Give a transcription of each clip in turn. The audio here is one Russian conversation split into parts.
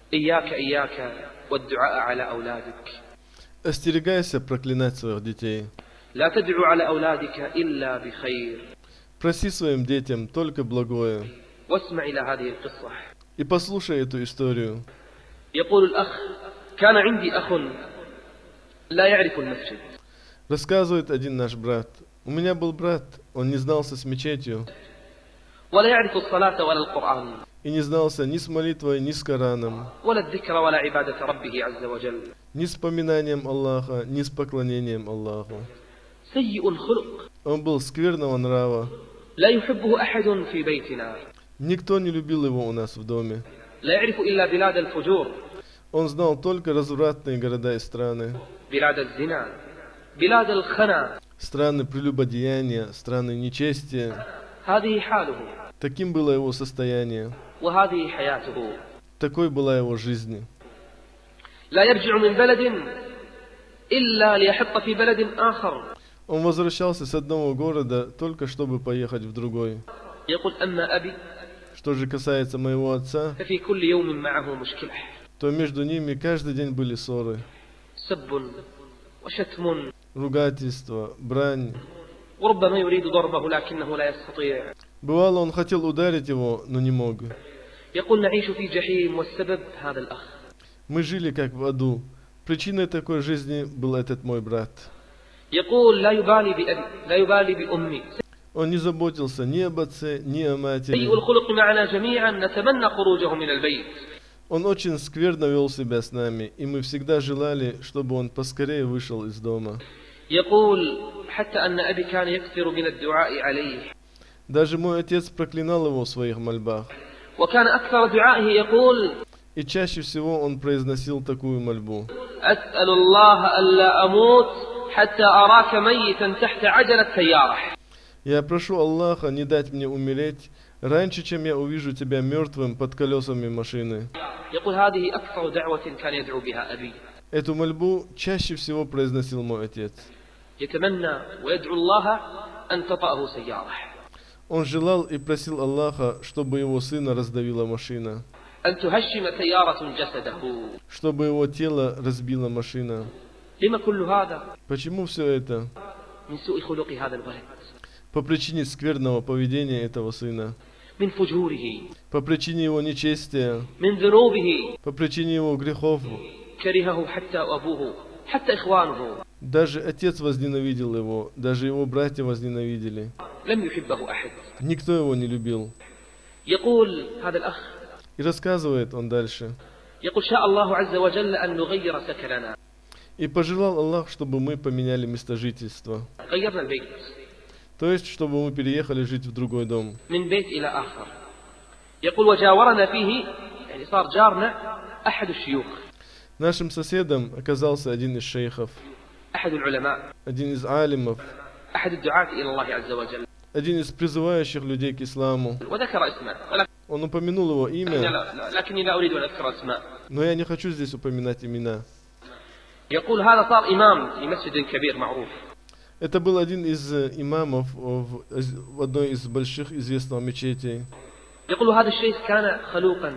إياك إياك والدعاء على أولادك. Остерегайся проклинать своих детей. لا تدعو على أولادك إلا بخير. Проси своим детям только благое. واسمع إلى هذه القصة. И послушай эту историю. يقول الأخ: كان عندي أخ لا يعرف المسجد. Рассказывает один наш брат. У меня был брат, он не знался с мечетью. ولا يعرف الصلاة ولا القرآن. И не знался ни с молитвой, ни с Кораном. ولا الذكر ولا عبادة ربه عز وجل. Ни с поминанием Аллаха, ни с поклонением Аллаху. سيء الخلق. Он был скверного нрава. لا يحبه أحد في بيتنا. Никто не любил его у нас в доме. لا يعرف إلا بلاد الفجور. Он знал только развратные города и страны. بلاد الزنا. بلاد الخنا. Страны прелюбодеяния, страны нечестия. هذه حاله. Таким было его состояние. وهذه حياته. Такой была его жизнь. لا يرجع من بلد إلا ليحط في بلد آخر. Он возвращался с одного города только чтобы поехать в другой. يقول: أما أبي Что же касается моего отца, ففي كل يوم معه مشكلة. то между ними каждый день были ссоры, سب وشتم. ругательства, брань. وربما يريد ضربه لكنه لا يستطيع. Бывало, он хотел ударить его, но не мог. يقول: نعيش في جحيم والسبب هذا الأخ. Мы жили как в аду. Причиной такой жизни был этот мой брат. يقول: لا يبالي بأبي لا يبالي بأمي. Он не заботился ни об отце, ни о матери. سيء الخلق معنا جميعا نتمنى خروجه من البيت. Он очень скверно вел себя с нами, и мы всегда желали, чтобы он поскорее вышел из дома. يقول: حتى أن أبي كان يكثر من الدعاء عليه. Даже мой отец проклинал его в своих мольбах. وكان أكثر دعائه يقول: И чаще всего он произносил такую мольбу. أسأل الله ألا أموت حتى أراك ميتا تحت عجلة سيارة. Я прошу Аллаха не дать мне умереть раньше, чем я увижу тебя мертвым под колесами машины. يقول: هذه أكثر دعوة كان يدعو بها أبي. Эту мольбу чаще всего произносил мой отец. يتمنى ويدعو الله أن تطأه سيارة. Он желал и просил Аллаха, чтобы его сына раздавила машина, أن تهشم سيارة جسده. чтобы его тело разбила машина. لما كل هذا؟ Почему все это? من سوء خلق هذا الولد. По причине скверного поведения этого сына, من فجوره. по причине его нечестия, من ذنوبه. по причине его грехов. كرهه حتى أبوه حتى إخوانه. Даже отец возненавидел его, даже его братья возненавидели. لم يحبه أحد. Никто его не любил. يقول هذا الأخ. И рассказывает он дальше. يقول: شاء الله عز وجل أن نغير سكننا. И пожелал Аллах, чтобы мы поменяли место жительства. غيرنا البيت. То есть, чтобы мы переехали жить в другой дом. من بيت إلى آخر. يقول: وجاورنا فيه يعني صار جارنا أحد الشيوخ. Нашим соседом оказался один из шейхов, أحد العلماء. один из алимов, أحد الدعاة إلى الله عز وجل. один из призывающих людей к исламу. وذكر اسمه Он упомянул его имя, لكني لا أريد أن أذكر اسماء. но я не хочу здесь упоминать имена. يقول: هذا صار إمام في مسجد كبير معروف. Это был один из имамов в одной из больших известных мечетей. يقول: هذا الشيخ كان خلوقا.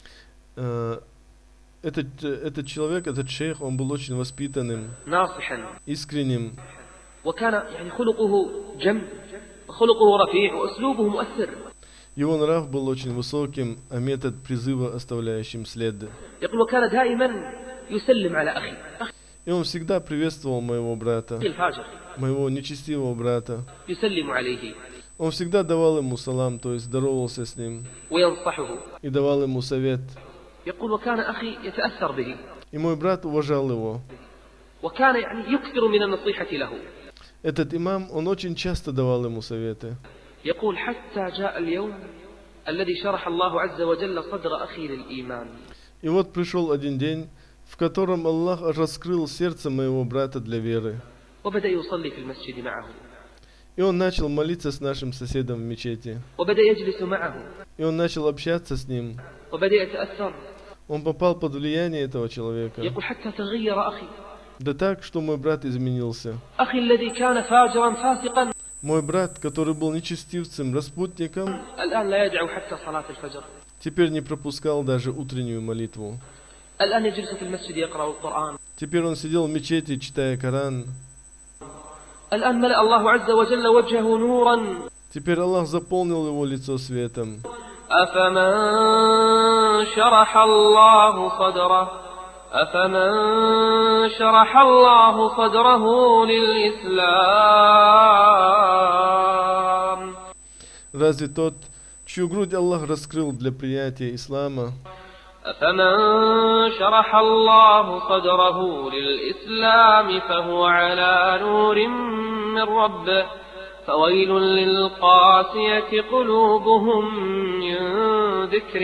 Этот человек, этот шейх, он был очень воспитанным, ناصحا. искренним. وكان يعني خلقه جم وخلقه رفيع وأسلوبه مؤثر. Его нрав был очень высоким, а метод призыва оставляющим след. يقول: وكان دائما يسلم على أخي. И он всегда приветствовал моего брата, الفاجر. моего нечестивого брата. يسلم عليه. Он всегда давал ему салам, то есть здоровался с ним, وينصحه. и давал ему совет. يقول: وكان أخي يتأثر به. И мой брат уважал его. وكان يعني يكثر من النصيحة له. Этот имам, он очень часто давал ему советы. يقول: حتى جاء اليوم الذي شرح الله عز وجل صدر أخي للإيمان. И вот пришел один день, в котором Аллах раскрыл сердце моего брата для веры. وبدأ يصلي في المسجد معه. И он начал молиться с нашим соседом в мечети. وبدأ يجلس معه. И он начал общаться с ним. وبدأ يتأثر. Он попал под влияние этого человека. يقول: حتى تغير أخي. Да так, что мой брат изменился. أخي الذي كان فاجرا فاسقا. Мой брат, который был нечестивцем, распутником, الآن لا يدعو حتى صلاة الفجر. теперь не пропускал даже утреннюю молитву. الآن يجلس في المسجد يقرأ القرآن. Теперь он сидел в мечети, читая Коран. الآن ملأ الله عز وجل وجهه نورا. Теперь Аллах заполнил его лицо светом. أفمن شرح الله صدره للإسلام. Разве тот, чью грудь Аллах раскрыл для приятия ислама? أفمن شرح الله صدره للإسلام فهو على نور من ربه فويل للقاسية قلوبهم من ذكر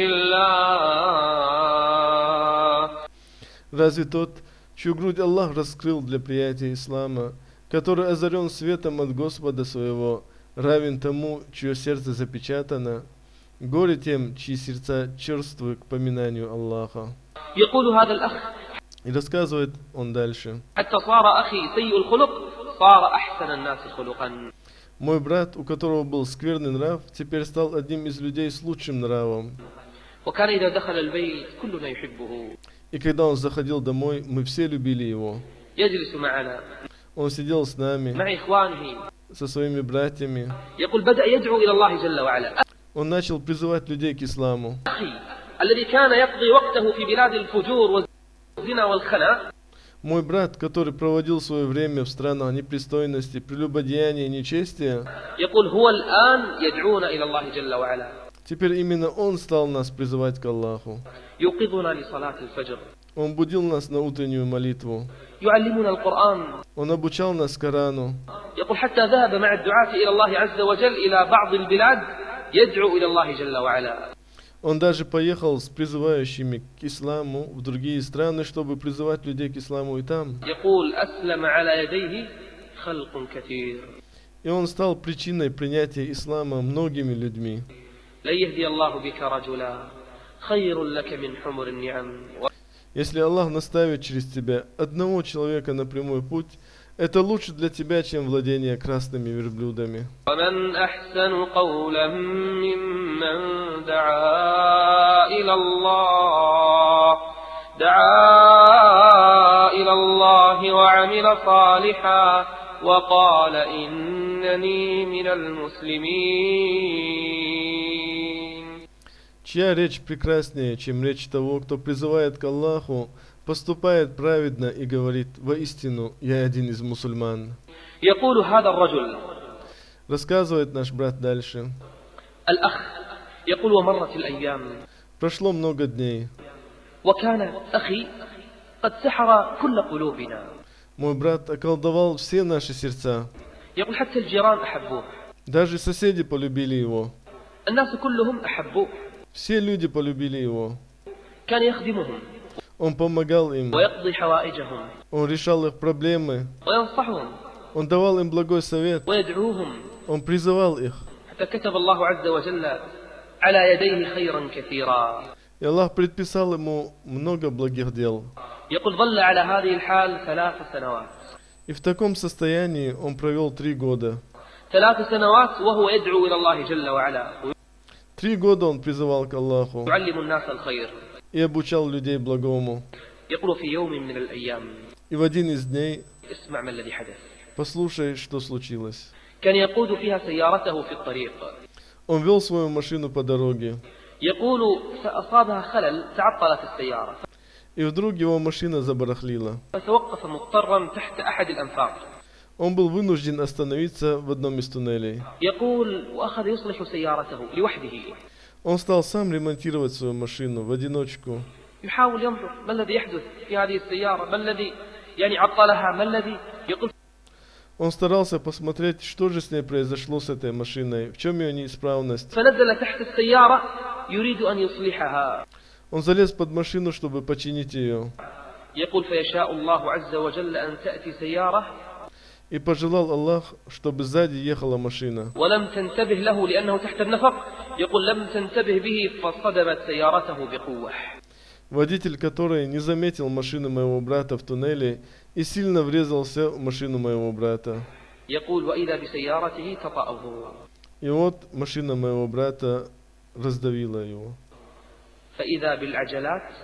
الله. Разве тот, чью грудь Аллах раскрыл для приятия ислама, который озарен светом от Господа своего, равен тому, чье сердце запечатано? Горе тем, чьи сердца черствы к поминанию Аллаха. يقول هذا الأخ И рассказывает он дальше. حتى صار أخي سيء الخلق صار أحسن الناس خلقا. Мой брат, у которого был скверный нрав, теперь стал одним из людей с лучшим нравом. وكان إذا دخل البيت كلنا يحبه. И когда он заходил домой, мы все любили его. يجلس معنا. Он сидел с нами, مع إخوانه. со своими братьями. يقول بدأ يدعو إلى الله جل وعلا. Он начал призывать людей к исламу. أخي الذي كان يقضي وقته في بلاد الفجور والزنا والخنا. Мой брат, который проводил свое время в странах непристойности, прелюбодеяния и нечестия, يقول هو الآن يدعونا إلى الله جل وعلا. теперь именно он стал нас призывать к Аллаху. يوقظنا لصلاة الفجر. Он будил нас на утреннюю молитву. يعلمنا القرآن. Он обучал нас Корану. يقول حتى ذهب مع الدعاة إلى الله عز وجل إلى بعض البلاد يدعو إلى الله جل وعلا. Он даже поехал с призывающими к исламу в другие страны, чтобы призывать людей к исламу и там. يقول أسلم على يديه خلق كثير. И он стал причиной принятия ислама многими людьми. لن يهدي الله بك رجلا خير لك من حمر النعم. Если Аллах наставит через тебя одного человека на прямой путь, это лучше для тебя, чем владение красными верблюдами. ومن أحسن قولا ممن دعا إلى الله وعمل صالحا وقال إنني من المسلمين. Чья речь прекраснее, чем речь того, кто призывает к Аллаху, поступает праведно и говорит: воистину, я один из мусульман. يقول هذا الرجل. Рассказывает наш брат дальше. الأخ يقول ومرت الأيام. Прошло много дней. وكان أخي قد سحر كل قلوبنا. Мой брат околдовал все наши сердца. يقول حتى الجيران أحبوه. Даже соседи полюбили его. الناس كلهم أحبوه. Все люди полюбили его. كان يخدمهم. Он помогал им. ويقضي حوائجهم. Он решал их проблемы. وينصحهم. Он давал им благой совет. ويدعوهم. Он призывал их. حتى كتب الله عز وجل على يديه خيرا كثيرا. И Аллах предписал ему много благих дел. يقول ظل على هذه الحال 3 سنوات. И в таком состоянии он провел 3 года. 3 سنوات وهو يدعو إلى الله جل وعلا. 3 года он призывал к Аллаху يعلم الناس الخير. и обучал людей благому. يقول في يوم من الأيام. И в один из дней اسمع ما الذي حدث. послушай, что случилось. كان يقود فيها سيارته في الطريق. Он вел свою машину по дороге. يقول فأصابها خلل تعطلت السيارة. И вдруг его машина забарахлила. فتوقف مضطرا تحت أحد الأنفاق. Он был вынужден остановиться в одном из туннелей. يقول وأخذ يصلح سيارته لوحده. Он стал сам ремонтировать свою машину в одиночку. يحاول ينظر ما الذي يحدث في هذه السيارة ما الذي عطلها ما الذي يقول. Он старался посмотреть, что же с ней произошло с этой машиной, в чем ее неисправность. فنزل تحت السيارة يريد أن يصلحها. Он залез под машину, чтобы починить ее. يقول فيشاء الله عز وجل أن تأتي سيارة. И пожелал Аллах, чтобы сзади ехала машина. ولم تنتبه له لأنه تحت النفق. يقول لم تنتبه به فصدمت سيارته بقوة. Водитель, который не заметил машины моего брата в туннеле и сильно врезался в машину моего брата. يقول وإذا بسيارته تطأه. И вот машина моего брата раздавила его. فإذا بالعجلات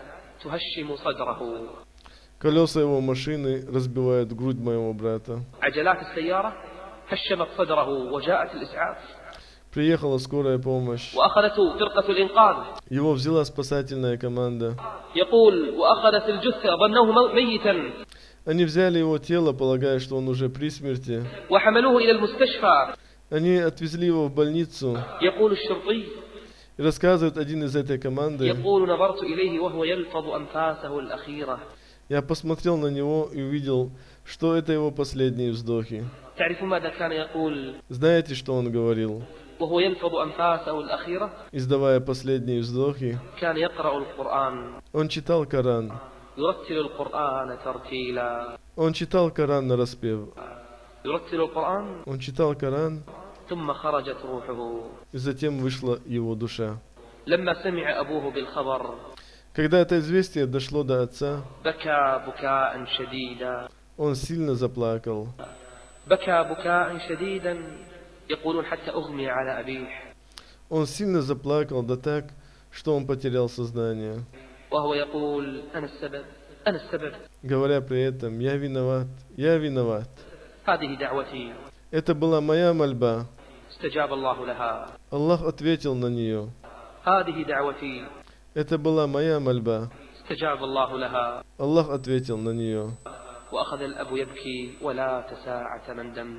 تهشم صدره. Колеса его машины разбивают грудь моего брата. عجلات السيارة هشمت صدره وجاءت الإسعاف. Приехала скорая помощь. وأخذته فرقة الإنقاذ. Его взяла спасательная команда. يقول وأخذت الجثة ظنوه ميتا. Они взяли его тело, полагая, что он уже при смерти. وحملوه إلى المستشفى. Они отвезли его в больницу. يقول الشرطي. И рассказывает один из этой команды. يقول نظرت إليه وهو يلفظ أنفاسه الأخيرة. Я посмотрел на него и увидел, что это его последние вздохи. تعرفون ماذا كان يقول؟ Знаете, что он говорил? وهو يلفظ أنفاسه الأخيرة. Издавая последние вздохи, كان يقرأ القرآن. он читал Коран. يرتل القرآن ترتيلا. Он читал Коран нараспев. يرتل القرآن. Он читал Коран, ثم خرجت روحه. и затем вышла его душа. لما سمع أبوه بالخبر. Когда это известие дошло до отца, بكى بكاء شديدا. он сильно заплакал. بكى بكاء شديدا. يقولون حتى أغمي على أبيه. Он сильно заплакал, да так, что он потерял сознание. وهو يقول أنا السبب أنا السبب. Говоря при этом: «Я виноват, я виноват». هذه دعوتي. Это была моя мольба. استجاب الله لها. Аллах ответил на нее. هذه دعوتي. Это была моя мольба. استجاب الله لها. Аллах ответил на нее. وأخذ الأب يبكي ولا ساعة مندم.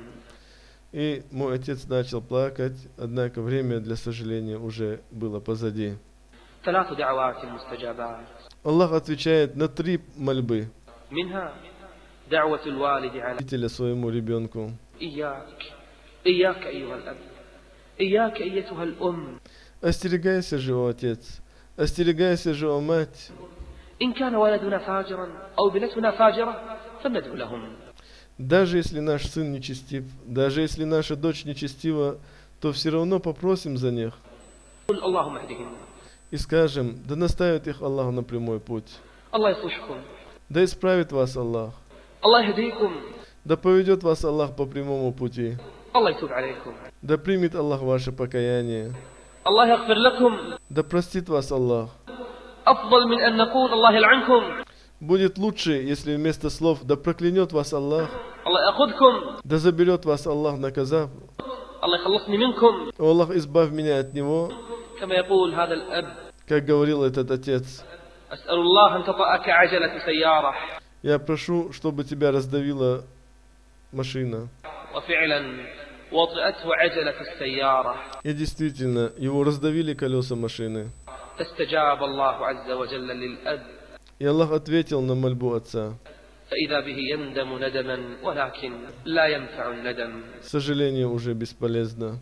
И мой отец начал плакать, однако время, для сожаления, уже было позади. 3 دعوات مستجابات. Аллах отвечает на 3 мольбы منها دعوة الوالد على родителя своему ребенку. إياك إياك أيها الأب إياك أيتها الأم. Остерегайся же, о отец, остерегайся же, о мать. إن كان ولدنا فاجرا أو ابنتنا فاجرة فلندعو لهم. Даже если наш сын нечестив, даже если наша дочь нечестива, то все равно попросим за них قل اللهم اهدهم. и скажем: да наставит их Аллах на прямой путь. الله يصلحكم. Да исправит вас Аллах. الله يهديكم. Да поведет вас Аллах по прямому пути. الله يتوب عليكم. Да примет Аллах ваше покаяние. الله يغفر لكم. Да простит вас Аллах. أفضل من أن نقول الله يلعنكم. Будет лучше, если вместо слов «да проклянет вас Аллах», الله يأخذكم. «да заберет вас Аллах, наказав», الله يخلصني منكم. «О Аллах, избавь меня от него», كما يقول هذا الأب. как говорил этот отец. أسأل الله أن تطأك عجلة سيارة. Я прошу, чтобы тебя раздавила машина. وفعلا وطئته عجلة السيارة. И действительно, его раздавили колеса машины. فاستجاب الله عز وجل للأب. И Аллах ответил на мольбу отца. فإذا به يندم ندما ولكن لا ينفع الندم. Сожаление уже бесполезно.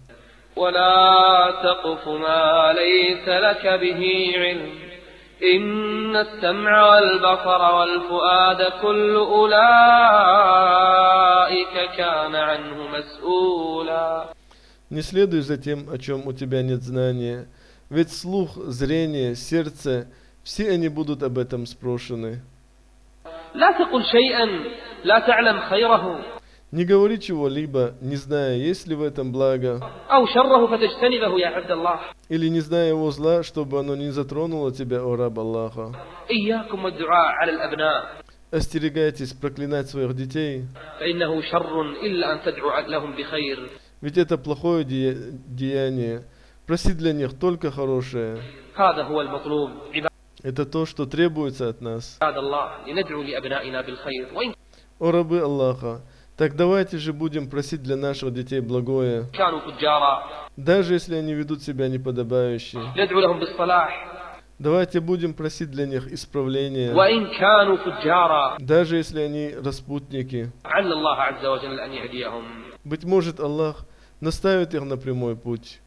ولا تقف ما ليس لك به علم إن السمع والبصر والفؤاد كل أولئك كان عنه مسؤولا. Не следуй за тем, о чем у тебя нет знания, ведь слух, зрение, сердце, все они будут об этом спрошены. لا تقل شيئا لا تعلم خيره. Не говори чего-либо, не зная, есть ли в этом благо, أو شره فتجتنبه يا عبد الله. или не зная его зла, чтобы оно не затронуло тебя, о раб Аллаха. إياكم والدعاء على الأبناء. Остерегайтесь проклинать своих детей, فإنه شر إلا أن تدعو لهم بخير. ведь это плохое деяние. Проси для них только хорошее. هذا هو المطلوب. Это то, что требуется от нас. عباد الله لندعو لأبنائنا بالخير. وإن О рабы Аллаха, так давайте же будем просить для наших детей благое, كانوا فجارا даже если они ведут себя неподобающе. ندعو لهم بالصلاح. Давайте будем просить для них исправления, وإن كانوا فجارا даже если они распутники. لعل الله عز وجل أن يهديهم. Быть может, Аллах наставит их на прямой путь.